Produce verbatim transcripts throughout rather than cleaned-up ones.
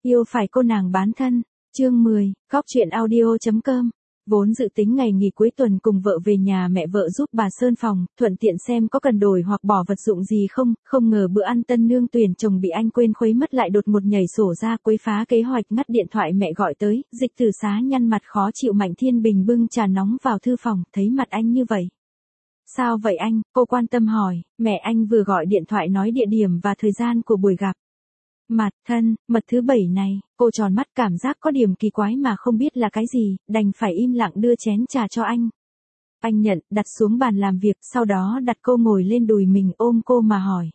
Yêu phải cô nàng bán thân. Chương mười, Góc truyện audio chấm com. Vốn dự tính ngày nghỉ cuối tuần cùng vợ về nhà mẹ vợ giúp bà sơn phòng, thuận tiện xem có cần đổi hoặc bỏ vật dụng gì không, không ngờ bữa ăn tân nương tuyển chồng bị anh quên khuấy mất lại đột một nhảy sổ ra quấy phá kế hoạch. Ngắt điện thoại mẹ gọi tới, Dịch Tử Xá nhăn mặt khó chịu. Mạnh Thiên Bình bưng trà nóng vào thư phòng, thấy mặt anh như vậy. Sao vậy anh? Cô quan tâm hỏi. Mẹ anh vừa gọi điện thoại nói địa điểm và thời gian của buổi gặp mặt thân, mật thứ bảy này. Cô tròn mắt cảm giác có điểm kỳ quái mà không biết là cái gì, đành phải im lặng đưa chén trà cho anh. Anh nhận, đặt xuống bàn làm việc, sau đó đặt cô ngồi lên đùi mình ôm cô mà hỏi.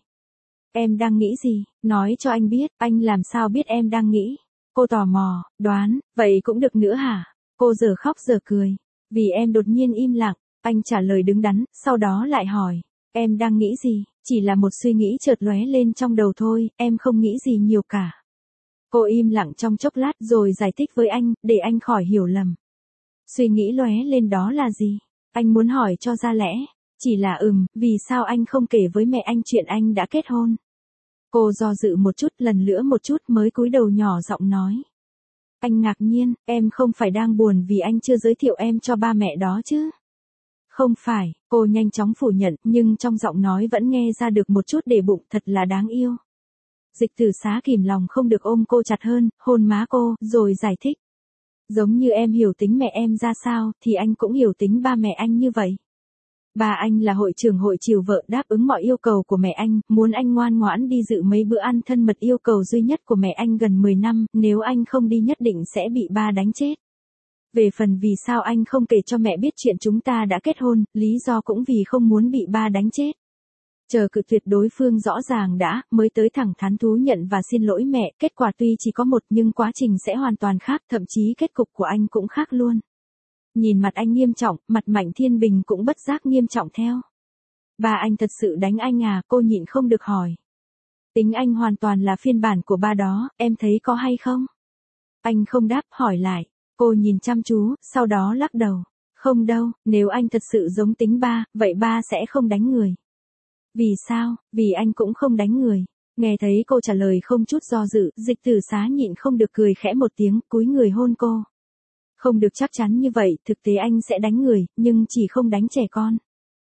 Em đang nghĩ gì? Nói cho anh biết, anh làm sao biết em đang nghĩ? Cô tò mò, đoán, vậy cũng được nữa hả? Cô giờ khóc giờ cười. Vì em đột nhiên im lặng, anh trả lời đứng đắn, sau đó lại hỏi. Em đang nghĩ gì? Chỉ là một suy nghĩ chợt lóe lên trong đầu thôi, em không nghĩ gì nhiều cả. Cô im lặng trong chốc lát rồi giải thích với anh, để anh khỏi hiểu lầm. Suy nghĩ lóe lên đó là gì? Anh muốn hỏi cho ra lẽ. Chỉ là ừm, vì sao anh không kể với mẹ anh chuyện anh đã kết hôn? Cô do dự một chút, lần nữa một chút mới cúi đầu nhỏ giọng nói. Anh ngạc nhiên, em không phải đang buồn vì anh chưa giới thiệu em cho ba mẹ đó chứ? Không phải, cô nhanh chóng phủ nhận, nhưng trong giọng nói vẫn nghe ra được một chút để bụng, thật là đáng yêu. Dịch Tử Xá kìm lòng không được ôm cô chặt hơn, hôn má cô, rồi giải thích. Giống như em hiểu tính mẹ em ra sao, thì anh cũng hiểu tính ba mẹ anh như vậy. Ba anh là hội trưởng hội chiều vợ, đáp ứng mọi yêu cầu của mẹ anh, muốn anh ngoan ngoãn đi dự mấy bữa ăn thân mật. Yêu cầu duy nhất của mẹ anh gần mười năm, nếu anh không đi nhất định sẽ bị ba đánh chết. Về phần vì sao anh không kể cho mẹ biết chuyện chúng ta đã kết hôn, lý do cũng vì không muốn bị ba đánh chết. Chờ cự tuyệt đối phương rõ ràng đã, mới tới thẳng thắn thú nhận và xin lỗi mẹ. Kết quả tuy chỉ có một nhưng quá trình sẽ hoàn toàn khác, thậm chí kết cục của anh cũng khác luôn. Nhìn mặt anh nghiêm trọng, mặt Mạnh Thiên Bình cũng bất giác nghiêm trọng theo. Ba anh thật sự đánh anh à? Cô nhịn không được hỏi. Tính anh hoàn toàn là phiên bản của ba đó, em thấy có hay không? Anh không đáp, hỏi lại. Cô nhìn chăm chú, sau đó lắc đầu. Không đâu, nếu anh thật sự giống tính ba, vậy ba sẽ không đánh người. Vì sao? Vì anh cũng không đánh người. Nghe thấy cô trả lời không chút do dự, Dịch Tử Xá nhịn không được cười khẽ một tiếng, cúi người hôn cô. Không được chắc chắn như vậy, thực tế anh sẽ đánh người, nhưng chỉ không đánh trẻ con.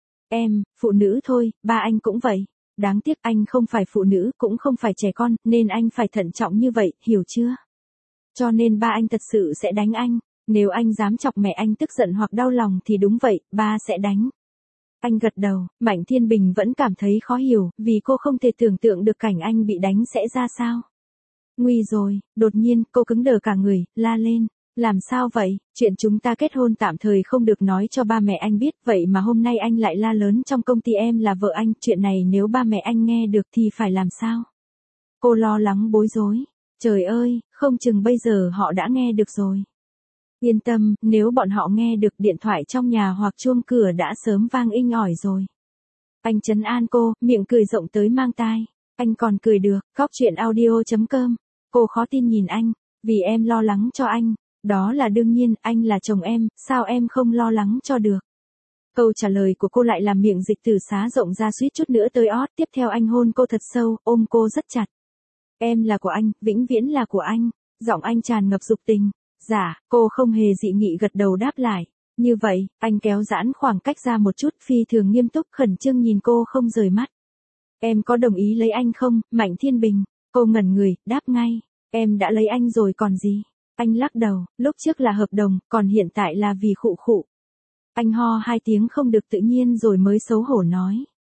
Em, phụ nữ thôi, ba anh cũng vậy. Đáng tiếc anh không phải phụ nữ, cũng không phải trẻ con, nên anh phải thận trọng như vậy, hiểu chưa? Cho nên ba anh thật sự sẽ đánh anh. Nếu anh dám chọc mẹ anh tức giận hoặc đau lòng thì đúng vậy, ba sẽ đánh. Anh gật đầu. Mạnh Thiên Bình vẫn cảm thấy khó hiểu, vì cô không thể tưởng tượng được cảnh anh bị đánh sẽ ra sao. Nguy rồi, đột nhiên, cô cứng đờ cả người, la lên. Làm sao vậy? Chuyện chúng ta kết hôn tạm thời không được nói cho ba mẹ anh biết, vậy mà hôm nay anh lại la lớn trong công ty em là vợ anh, chuyện này nếu ba mẹ anh nghe được thì phải làm sao? Cô lo lắng bối rối. Trời ơi, không chừng bây giờ họ đã nghe được rồi. Yên tâm, nếu bọn họ nghe được, điện thoại trong nhà hoặc chuông cửa đã sớm vang inh ỏi rồi. Anh trấn an cô, miệng cười rộng tới mang tai. Anh còn cười được. Góc truyện audio chấm com. Cô khó tin nhìn anh. Vì em lo lắng cho anh. Đó là đương nhiên, anh là chồng em, sao em không lo lắng cho được? Câu trả lời của cô lại làm miệng Dịch Tử Xá rộng ra suýt chút nữa tới ót. Tiếp theo anh hôn cô thật sâu, ôm cô rất chặt. Em là của anh, vĩnh viễn là của anh. Giọng anh tràn ngập dục tình. Dạ, cô không hề dị nghị gật đầu đáp lại. Như vậy, anh kéo giãn khoảng cách ra một chút, phi thường nghiêm túc khẩn trương nhìn cô không rời mắt. Em có đồng ý lấy anh không, Mạnh Thiên Bình? Cô ngẩn người, đáp ngay. Em đã lấy anh rồi còn gì? Anh lắc đầu, lúc trước là hợp đồng, còn hiện tại là vì khụ khụ. Anh ho hai tiếng không được tự nhiên rồi mới xấu hổ nói.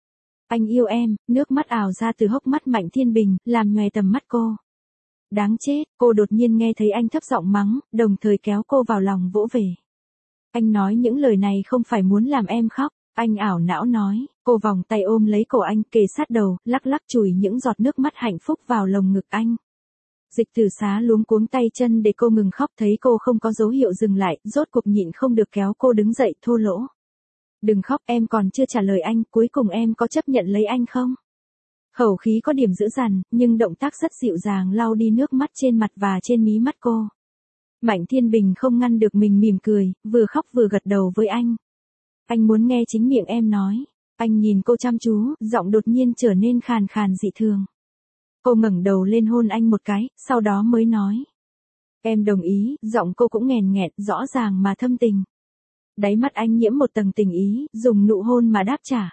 Anh yêu em. Nước mắt ào ra từ hốc mắt Mạnh Thiên Bình, làm nhòe tầm mắt cô. Đáng chết, cô đột nhiên nghe thấy anh thấp giọng mắng, đồng thời kéo cô vào lòng vỗ về. Anh nói những lời này không phải muốn làm em khóc, anh ảo não nói. Cô vòng tay ôm lấy cổ anh, kề sát đầu, lắc lắc chùi những giọt nước mắt hạnh phúc vào lồng ngực anh. Dịch Tử Xá luống cuống tay chân để cô ngừng khóc, thấy cô không có dấu hiệu dừng lại, rốt cuộc nhịn không được kéo cô đứng dậy thô lỗ. Đừng khóc, em còn chưa trả lời anh, cuối cùng em có chấp nhận lấy anh không? Khẩu khí có điểm dữ dằn, nhưng động tác rất dịu dàng lau đi nước mắt trên mặt và trên mí mắt cô. Mạnh Thiên Bình không ngăn được mình mỉm cười, vừa khóc vừa gật đầu với anh. Anh muốn nghe chính miệng em nói. Anh nhìn cô chăm chú, giọng đột nhiên trở nên khàn khàn dị thường. Cô ngẩng đầu lên hôn anh một cái, sau đó mới nói. Em đồng ý, giọng cô cũng nghèn nghẹn, rõ ràng mà thâm tình. Đáy mắt anh nhiễm một tầng tình ý, dùng nụ hôn mà đáp trả.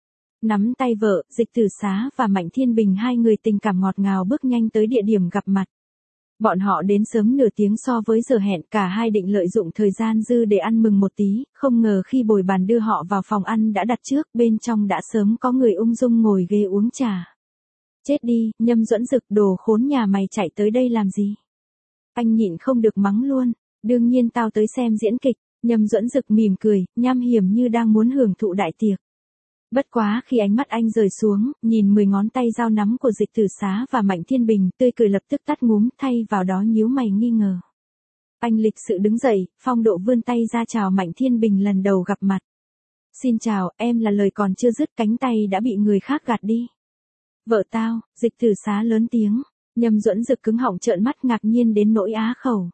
Nắm tay vợ, Dịch Tử Xá và Mạnh Thiên Bình hai người tình cảm ngọt ngào bước nhanh tới địa điểm gặp mặt. Bọn họ đến sớm nửa tiếng so với giờ hẹn, cả hai định lợi dụng thời gian dư để ăn mừng một tí, không ngờ khi bồi bàn đưa họ vào phòng ăn đã đặt trước, bên trong đã sớm có người ung dung ngồi ghế uống trà. Chết đi, Nhâm Duẫn Dực, đồ khốn nhà mày chạy tới đây làm gì? Anh nhịn không được mắng luôn, đương nhiên tao tới xem diễn kịch. Nhâm Duẫn Dực mỉm cười, nham hiểm như đang muốn hưởng thụ đại tiệc. Bất quá khi ánh mắt anh rời xuống, nhìn mười ngón tay dao nắm của Dịch Tử Xá và Mạnh Thiên Bình, tươi cười lập tức tắt ngúm, thay vào đó nhíu mày nghi ngờ. Anh lịch sự đứng dậy, phong độ vươn tay ra chào Mạnh Thiên Bình lần đầu gặp mặt. Xin chào, em là lời còn chưa dứt cánh tay đã bị người khác gạt đi. Vợ tao, Dịch Tử Xá lớn tiếng. Nhâm Duẫn Dực cứng họng trợn mắt ngạc nhiên đến nỗi á khẩu.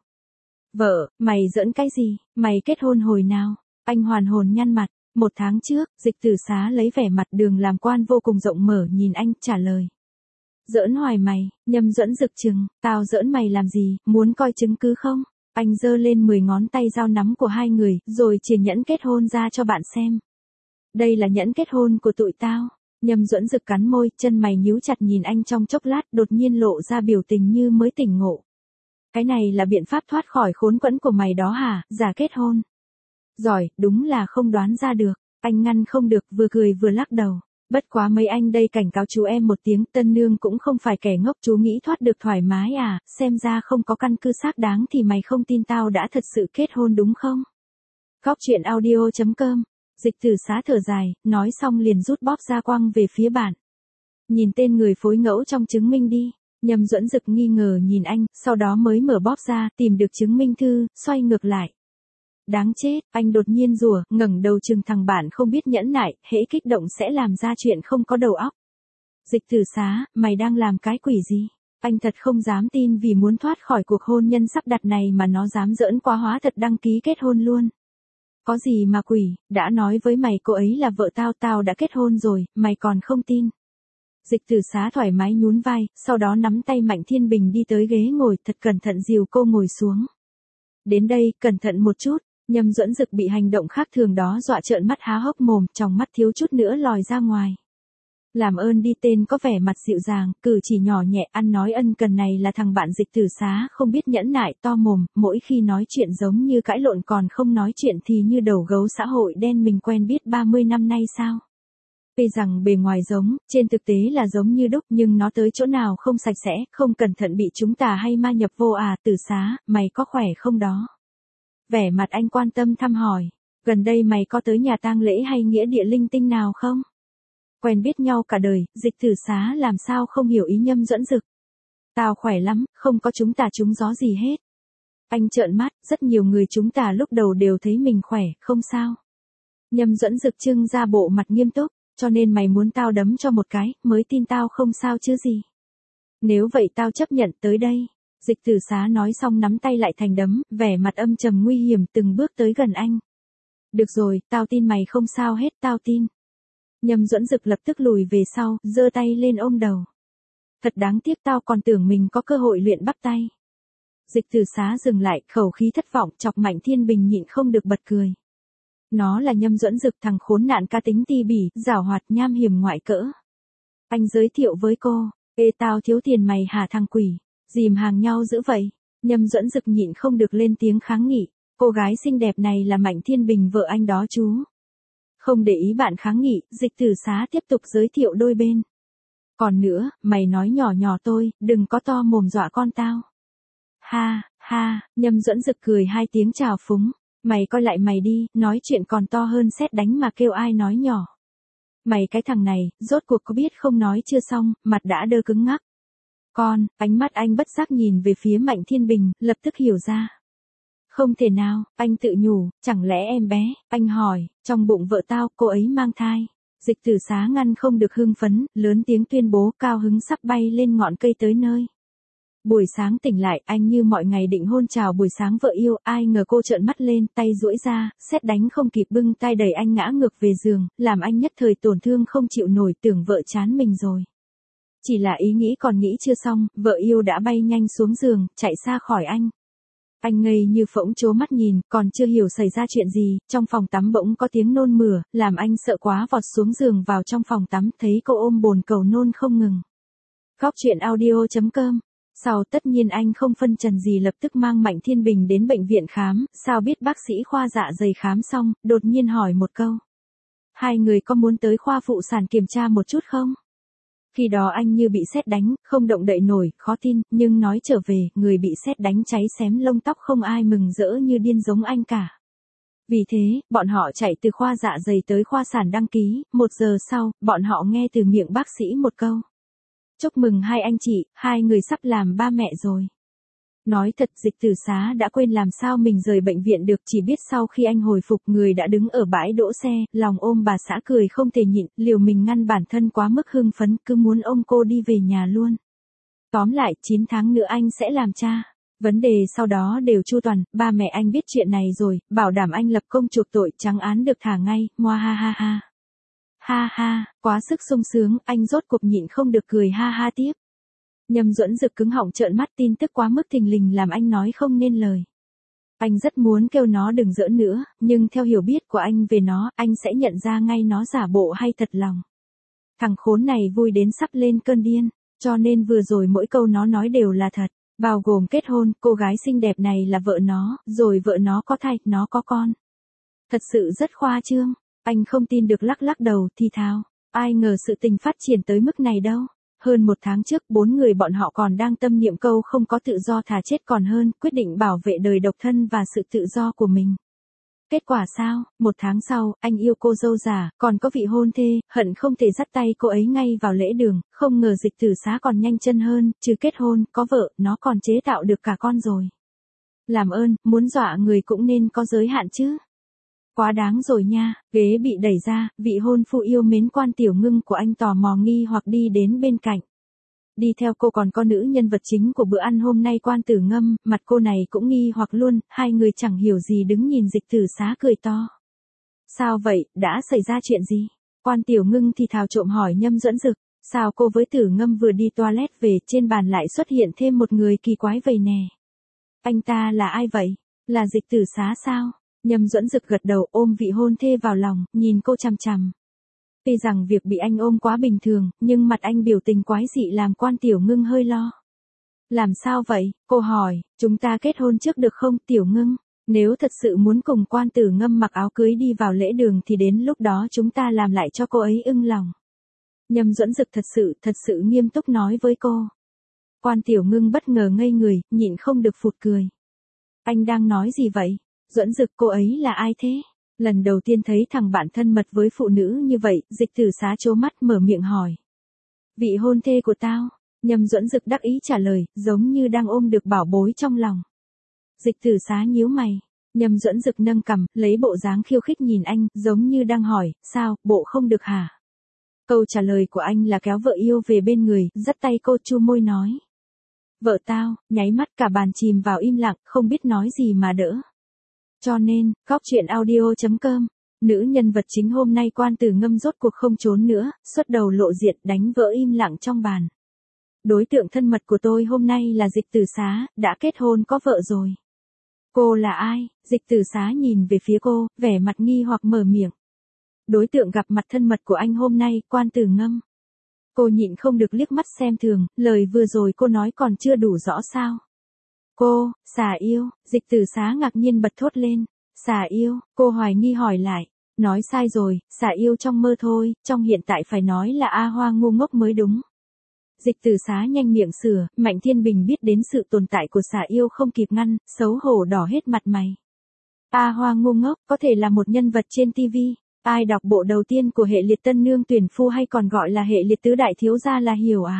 Vợ, mày giỡn cái gì, mày kết hôn hồi nào? Anh hoàn hồn nhăn mặt, một tháng trước, Dịch Tử Xá lấy vẻ mặt đường làm quan vô cùng rộng mở nhìn anh, trả lời. Giỡn hoài mày, Nhâm Duẫn Dực chừng, tao giỡn mày làm gì, muốn coi chứng cứ không? Anh giơ lên mười ngón tay dao nắm của hai người, rồi chìa nhẫn kết hôn ra cho bạn xem. Đây là nhẫn kết hôn của tụi tao. Nhâm Duẫn Dực cắn môi, chân mày nhíu chặt nhìn anh trong chốc lát, đột nhiên lộ ra biểu tình như mới tỉnh ngộ. Cái này là biện pháp thoát khỏi khốn quẫn của mày đó hả, giả kết hôn. Giỏi, đúng là không đoán ra được, anh ngăn không được, vừa cười vừa lắc đầu. Bất quá mấy anh đây cảnh cáo chú em một tiếng, tân nương cũng không phải kẻ ngốc, chú nghĩ thoát được thoải mái à, xem ra không có căn cứ xác đáng thì mày không tin tao đã thật sự kết hôn đúng không? Góc truyện audio chấm com. Dịch Tử Xá thở dài, nói xong liền rút bóp ra quăng về phía bạn. Nhìn tên người phối ngẫu trong chứng minh đi. Nhâm Duẫn Dực nghi ngờ nhìn anh, sau đó mới mở bóp ra, tìm được chứng minh thư, xoay ngược lại. Đáng chết, anh đột nhiên rủa, ngẩng đầu chừng thằng bạn không biết nhẫn nại, hễ kích động sẽ làm ra chuyện không có đầu óc. Dịch Tử Xá, mày đang làm cái quỷ gì? Anh thật không dám tin vì muốn thoát khỏi cuộc hôn nhân sắp đặt này mà nó dám giỡn quá, hóa thật đăng ký kết hôn luôn. Có gì mà quỷ, đã nói với mày cô ấy là vợ tao, tao đã kết hôn rồi, mày còn không tin. Dịch Tử Xá thoải mái nhún vai, sau đó nắm tay Mạnh Thiên Bình đi tới ghế ngồi, thật cẩn thận dìu cô ngồi xuống. Đến đây, cẩn thận một chút. Nhâm Duẫn Dực bị hành động khác thường đó dọa trợn mắt há hốc mồm, trong mắt thiếu chút nữa lòi ra ngoài. Làm ơn đi, tên có vẻ mặt dịu dàng, cử chỉ nhỏ nhẹ, ăn nói ân cần này là thằng bạn Dịch Tử Xá không biết nhẫn nại, to mồm, mỗi khi nói chuyện giống như cãi lộn, còn không nói chuyện thì như đầu gấu xã hội đen mình quen biết ba mươi năm nay sao. Tuy rằng bề ngoài giống, trên thực tế là giống như đúc, nhưng nó tới chỗ nào không sạch sẽ, không cẩn thận bị chúng tà hay ma nhập vô à. Tử Xá, mày có khỏe không đó? Vẻ mặt anh quan tâm thăm hỏi, gần đây mày có tới nhà tang lễ hay nghĩa địa linh tinh nào không? Quen biết nhau cả đời, Dịch Tử Xá làm sao không hiểu ý Nhâm Duẫn Dực. Tao khỏe lắm, không có chúng tà chúng gió gì hết. Anh trợn mắt, rất nhiều người chúng tà lúc đầu đều thấy mình khỏe, không sao. Nhâm Duẫn Dực trưng ra bộ mặt nghiêm túc, cho nên mày muốn tao đấm cho một cái, mới tin tao không sao chứ gì. Nếu vậy tao chấp nhận, tới đây. Dịch Tử Xá nói xong nắm tay lại thành đấm, vẻ mặt âm trầm nguy hiểm, từng bước tới gần anh. Được rồi, tao tin mày không sao hết, tao tin. Nhâm Duẫn Dực lập tức lùi về sau, giơ tay lên ôm đầu. Thật đáng tiếc, tao còn tưởng mình có cơ hội luyện bắt tay. Dịch Tử Xá dừng lại, khẩu khí thất vọng, chọc Mạnh Thiên Bình nhịn không được bật cười. Nó là Nhâm Duẫn Dực, thằng khốn nạn cá tính ti bỉ, giảo hoạt, nham hiểm ngoại cỡ. Anh giới thiệu với cô, ê tao thiếu tiền mày hả thằng quỷ, dìm hàng nhau dữ vậy. Nhâm Duẫn Dực nhịn không được lên tiếng kháng nghị, cô gái xinh đẹp này là Mạnh Thiên Bình vợ anh đó chú. Không để ý bạn kháng nghị, Dịch Tử Xá tiếp tục giới thiệu đôi bên. Còn nữa, mày nói nhỏ nhỏ tôi, đừng có to mồm dọa con tao. Ha, ha, Nhâm Duẫn Dực cười hai tiếng chào phúng. Mày coi lại mày đi, nói chuyện còn to hơn sét đánh mà kêu ai nói nhỏ. Mày cái thằng này, rốt cuộc có biết không, nói chưa xong, mặt đã đơ cứng ngắc. Con, ánh mắt anh bất giác nhìn về phía Mạnh Thiên Bình, lập tức hiểu ra. Không thể nào, anh tự nhủ, chẳng lẽ em bé, anh hỏi, trong bụng vợ tao, cô ấy mang thai. Dịch Tử Xá ngăn không được hưng phấn, lớn tiếng tuyên bố, cao hứng sắp bay lên ngọn cây tới nơi. Buổi sáng tỉnh lại, anh như mọi ngày định hôn chào buổi sáng vợ yêu, ai ngờ cô trợn mắt lên, tay duỗi ra, sét đánh không kịp bưng tay đẩy anh ngã ngược về giường, làm anh nhất thời tổn thương không chịu nổi, tưởng vợ chán mình rồi. Chỉ là ý nghĩ còn nghĩ chưa xong, vợ yêu đã bay nhanh xuống giường, chạy xa khỏi anh. Anh ngây như phỗng trố mắt nhìn, còn chưa hiểu xảy ra chuyện gì, trong phòng tắm bỗng có tiếng nôn mửa, làm anh sợ quá vọt xuống giường vào trong phòng tắm, thấy cô ôm bồn cầu nôn không ngừng. Góc chuyện audio chấm com. Sau tất nhiên anh không phân trần gì lập tức mang Mạnh Thiên Bình đến bệnh viện khám, sao biết bác sĩ khoa dạ dày khám xong, đột nhiên hỏi một câu. Hai người có muốn tới khoa phụ sản kiểm tra một chút không? Khi đó anh như bị sét đánh, không động đậy nổi, khó tin, nhưng nói trở về, người bị sét đánh cháy xém lông tóc không ai mừng rỡ như điên giống anh cả. Vì thế, bọn họ chạy từ khoa dạ dày tới khoa sản đăng ký, một giờ sau, bọn họ nghe từ miệng bác sĩ một câu. Chúc mừng hai anh chị, hai người sắp làm ba mẹ rồi. Nói thật Dịch Tử Xá đã quên làm sao mình rời bệnh viện được, chỉ biết sau khi anh hồi phục người đã đứng ở bãi đỗ xe, lòng ôm bà xã cười không thể nhịn, liều mình ngăn bản thân quá mức hưng phấn, cứ muốn ôm cô đi về nhà luôn. Tóm lại, chín tháng nữa anh sẽ làm cha. Vấn đề sau đó đều chu toàn, ba mẹ anh biết chuyện này rồi, bảo đảm anh lập công chuộc tội, trắng án được thả ngay, moa ha ha ha. Ha ha, quá sức sung sướng, anh rốt cuộc nhịn không được cười ha ha tiếp. Nhâm Duẫn Dực cứng họng trợn mắt, tin tức quá mức thình lình làm anh nói không nên lời. Anh rất muốn kêu nó đừng giỡn nữa, nhưng theo hiểu biết của anh về nó, anh sẽ nhận ra ngay nó giả bộ hay thật lòng. Thằng khốn này vui đến sắp lên cơn điên, cho nên vừa rồi mỗi câu nó nói đều là thật, bao gồm kết hôn, cô gái xinh đẹp này là vợ nó, rồi vợ nó có thai, nó có con. Thật sự rất khoa trương, anh không tin được lắc lắc đầu thì thào, ai ngờ sự tình phát triển tới mức này đâu. Hơn một tháng trước, bốn người bọn họ còn đang tâm niệm câu không có tự do thà chết còn hơn, quyết định bảo vệ đời độc thân và sự tự do của mình. Kết quả sao? Một tháng sau, anh yêu cô dâu già, còn có vị hôn thê, hận không thể dắt tay cô ấy ngay vào lễ đường, không ngờ Dịch Tử Xá còn nhanh chân hơn, chứ kết hôn, có vợ, nó còn chế tạo được cả con rồi. Làm ơn, muốn dọa người cũng nên có giới hạn chứ. Quá đáng rồi nha, ghế bị đẩy ra, vị hôn phu yêu mến Quan Tiểu Ngưng của anh tò mò nghi hoặc đi đến bên cạnh. Đi theo cô còn có nữ nhân vật chính của bữa ăn hôm nay Quan Tử Ngâm, mặt cô này cũng nghi hoặc luôn, hai người chẳng hiểu gì đứng nhìn Dịch Tử Xá cười to. Sao vậy, đã xảy ra chuyện gì? Quan Tiểu Ngưng thì thào trộm hỏi Nhâm Duẫn Dực, sao cô với Tử Ngâm vừa đi toilet về, trên bàn lại xuất hiện thêm một người kỳ quái vậy nè. Anh ta là ai vậy? Là Dịch Tử Xá sao? Nhâm Duẫn Dực gật đầu ôm vị hôn thê vào lòng, nhìn cô chằm chằm. Tuy rằng việc bị anh ôm quá bình thường, nhưng mặt anh biểu tình quái dị làm Quan Tiểu Ngưng hơi lo. Làm sao vậy? Cô hỏi, chúng ta kết hôn trước được không Tiểu Ngưng? Nếu thật sự muốn cùng Quan Tử Ngâm mặc áo cưới đi vào lễ đường thì đến lúc đó chúng ta làm lại cho cô ấy ưng lòng. Nhâm Duẫn Dực thật sự, thật sự nghiêm túc nói với cô. Quan Tiểu Ngưng bất ngờ ngây người, nhịn không được phụt cười. Anh đang nói gì vậy? Duẫn Dực cô ấy là ai thế? Lần đầu tiên thấy thằng bạn thân mật với phụ nữ như vậy, Dịch Tử Xá trố mắt mở miệng hỏi. Vị hôn thê của tao, Nhâm Duẫn Dực đắc ý trả lời, giống như đang ôm được bảo bối trong lòng. Dịch Tử Xá nhíu mày, Nhâm Duẫn Dực nâng cằm, lấy bộ dáng khiêu khích nhìn anh, giống như đang hỏi, sao, bộ không được hả? Câu trả lời của anh là kéo vợ yêu về bên người, dắt tay cô chu môi nói. Vợ tao, nháy mắt cả bàn chìm vào im lặng, không biết nói gì mà đỡ. Cho nên, góc chuyện audio chấm com, nữ nhân vật chính hôm nay Quan Tử Ngâm rốt cuộc không trốn nữa, xuất đầu lộ diện đánh vỡ im lặng trong bàn. Đối tượng thân mật của tôi hôm nay là Dịch Tử Xá, đã kết hôn có vợ rồi. Cô là ai? Dịch Tử Xá nhìn về phía cô, vẻ mặt nghi hoặc mở miệng. Đối tượng gặp mặt thân mật của anh hôm nay, Quan Tử Ngâm. Cô nhịn không được liếc mắt xem thường, lời vừa rồi cô nói còn chưa đủ rõ sao? Cô, xà yêu, Dịch Tử Xá ngạc nhiên bật thốt lên. Xà yêu, cô hoài nghi hỏi lại. Nói sai rồi, xà yêu trong mơ thôi, trong hiện tại phải nói là A Hoa ngu ngốc mới đúng. Dịch Tử Xá nhanh miệng sửa, Mạnh Thiên Bình biết đến sự tồn tại của xà yêu không kịp ngăn, xấu hổ đỏ hết mặt mày. A Hoa ngu ngốc có thể là một nhân vật trên ti vi. Ai đọc bộ đầu tiên của hệ liệt tân nương tuyển phu hay còn gọi là hệ liệt tứ đại thiếu gia là hiểu à?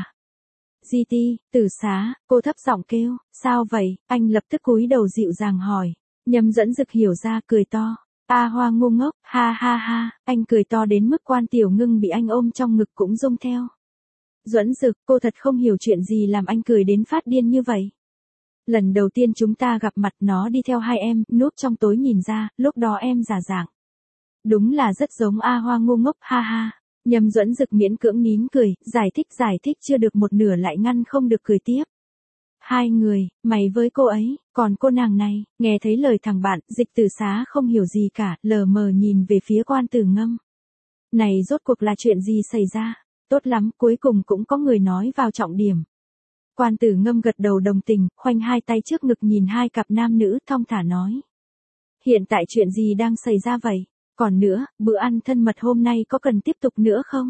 Di ti, Tử Xá, cô thấp giọng kêu, sao vậy? Anh lập tức cúi đầu dịu dàng hỏi. Nhâm Duẫn Dực hiểu ra cười to. A Hoa ngu ngốc, ha ha ha, anh cười to đến mức Quan Tiểu Ngưng bị anh ôm trong ngực cũng rung theo. Duẫn Dực, cô thật không hiểu chuyện gì làm anh cười đến phát điên như vậy. Lần đầu tiên chúng ta gặp mặt nó đi theo hai em, núp trong tối nhìn ra, lúc đó em giả dạng. Đúng là rất giống A Hoa ngu ngốc, ha ha. Nhâm Duẫn Dực miễn cưỡng nín cười, giải thích giải thích chưa được một nửa lại ngăn không được cười tiếp. Hai người, mày với cô ấy, còn cô nàng này, nghe thấy lời thằng bạn, Dịch Tử Xá không hiểu gì cả, lờ mờ nhìn về phía Quan Tử Ngâm. Này rốt cuộc là chuyện gì xảy ra? Tốt lắm, cuối cùng cũng có người nói vào trọng điểm. Quan Tử Ngâm gật đầu đồng tình, khoanh hai tay trước ngực nhìn hai cặp nam nữ thong thả nói. Hiện tại chuyện gì đang xảy ra vậy? Còn nữa, bữa ăn thân mật hôm nay có cần tiếp tục nữa không?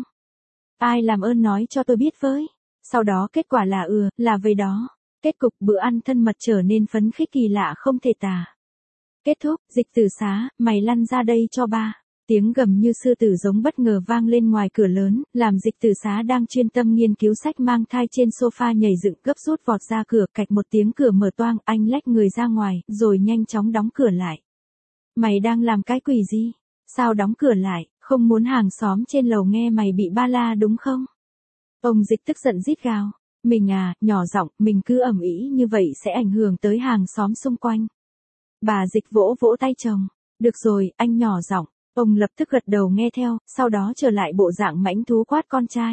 Ai làm ơn nói cho tôi biết với. Sau đó kết quả là ừ, là về đó. Kết cục bữa ăn thân mật trở nên phấn khích kỳ lạ không thể tả. Kết thúc, Dịch Tử Xá, mày lăn ra đây cho ba. Tiếng gầm như sư tử giống bất ngờ vang lên ngoài cửa lớn, làm Dịch Tử Xá đang chuyên tâm nghiên cứu sách mang thai trên sofa nhảy dựng gấp rút vọt ra cửa, cạch một tiếng cửa mở toang, anh lách người ra ngoài, rồi nhanh chóng đóng cửa lại. Mày đang làm cái quỷ gì? Sao đóng cửa lại, không muốn hàng xóm trên lầu nghe mày bị ba la đúng không? Ông Dịch tức giận rít gào. Mình à, nhỏ giọng, mình cứ ầm ĩ như vậy sẽ ảnh hưởng tới hàng xóm xung quanh. Bà Dịch vỗ vỗ tay chồng. Được rồi, anh nhỏ giọng. Ông lập tức gật đầu nghe theo, sau đó trở lại bộ dạng mãnh thú quát con trai.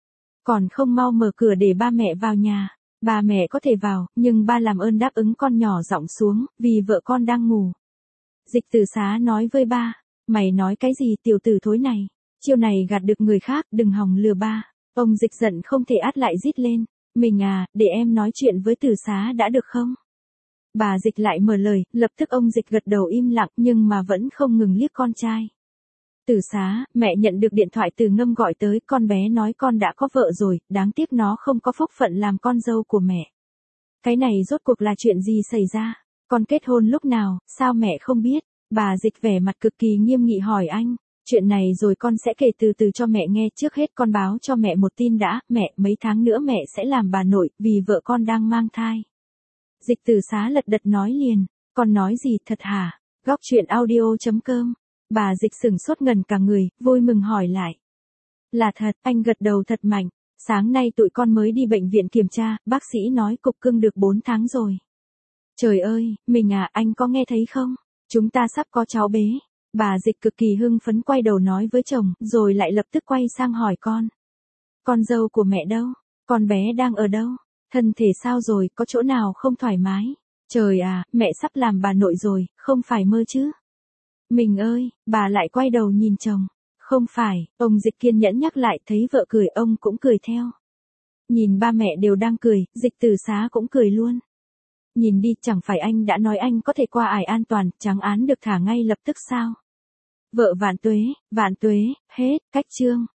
Còn không mau mở cửa để ba mẹ vào nhà. Ba mẹ có thể vào, nhưng ba làm ơn đáp ứng con nhỏ giọng xuống, vì vợ con đang ngủ. Dịch Tử Xá nói với ba. Mày nói cái gì tiểu tử thối này? Chiêu này gạt được người khác, đừng hòng lừa ba. Ông Dịch giận không thể át lại rít lên. Mình à, để em nói chuyện với Tử Xá đã được không? Bà Dịch lại mở lời, lập tức ông Dịch gật đầu im lặng nhưng mà vẫn không ngừng liếc con trai. Tử Xá, mẹ nhận được điện thoại từ Ngâm gọi tới, con bé nói con đã có vợ rồi, đáng tiếc nó không có phúc phận làm con dâu của mẹ. Cái này rốt cuộc là chuyện gì xảy ra? Con kết hôn lúc nào, sao mẹ không biết? Bà Dịch vẻ mặt cực kỳ nghiêm nghị hỏi anh. Chuyện này rồi con sẽ kể từ từ cho mẹ nghe, trước hết con báo cho mẹ một tin đã, mẹ, mấy tháng nữa mẹ sẽ làm bà nội, vì vợ con đang mang thai. Dịch Tử Xá lật đật nói liền, con nói gì thật hả? Góc truyện audio chấm com. Bà Dịch sửng sốt ngần cả người, vui mừng hỏi lại. Là thật, anh gật đầu thật mạnh, sáng nay tụi con mới đi bệnh viện kiểm tra, bác sĩ nói cục cưng được bốn tháng rồi. Trời ơi, mình à, anh có nghe thấy không? Chúng ta sắp có cháu bé. Bà Dịch cực kỳ hưng phấn quay đầu nói với chồng, rồi lại lập tức quay sang hỏi con. Con dâu của mẹ đâu? Con bé đang ở đâu? Thân thể sao rồi, có chỗ nào không thoải mái? Trời à, mẹ sắp làm bà nội rồi, không phải mơ chứ? Mình ơi, bà lại quay đầu nhìn chồng. Không phải, ông Dịch kiên nhẫn nhắc lại, thấy vợ cười ông cũng cười theo. Nhìn ba mẹ đều đang cười, Dịch Tử Xá cũng cười luôn. Nhìn đi, chẳng phải anh đã nói anh có thể qua ải an toàn, trắng án được thả ngay lập tức sao? Vợ vạn tuế, vạn tuế, hết, cách chương.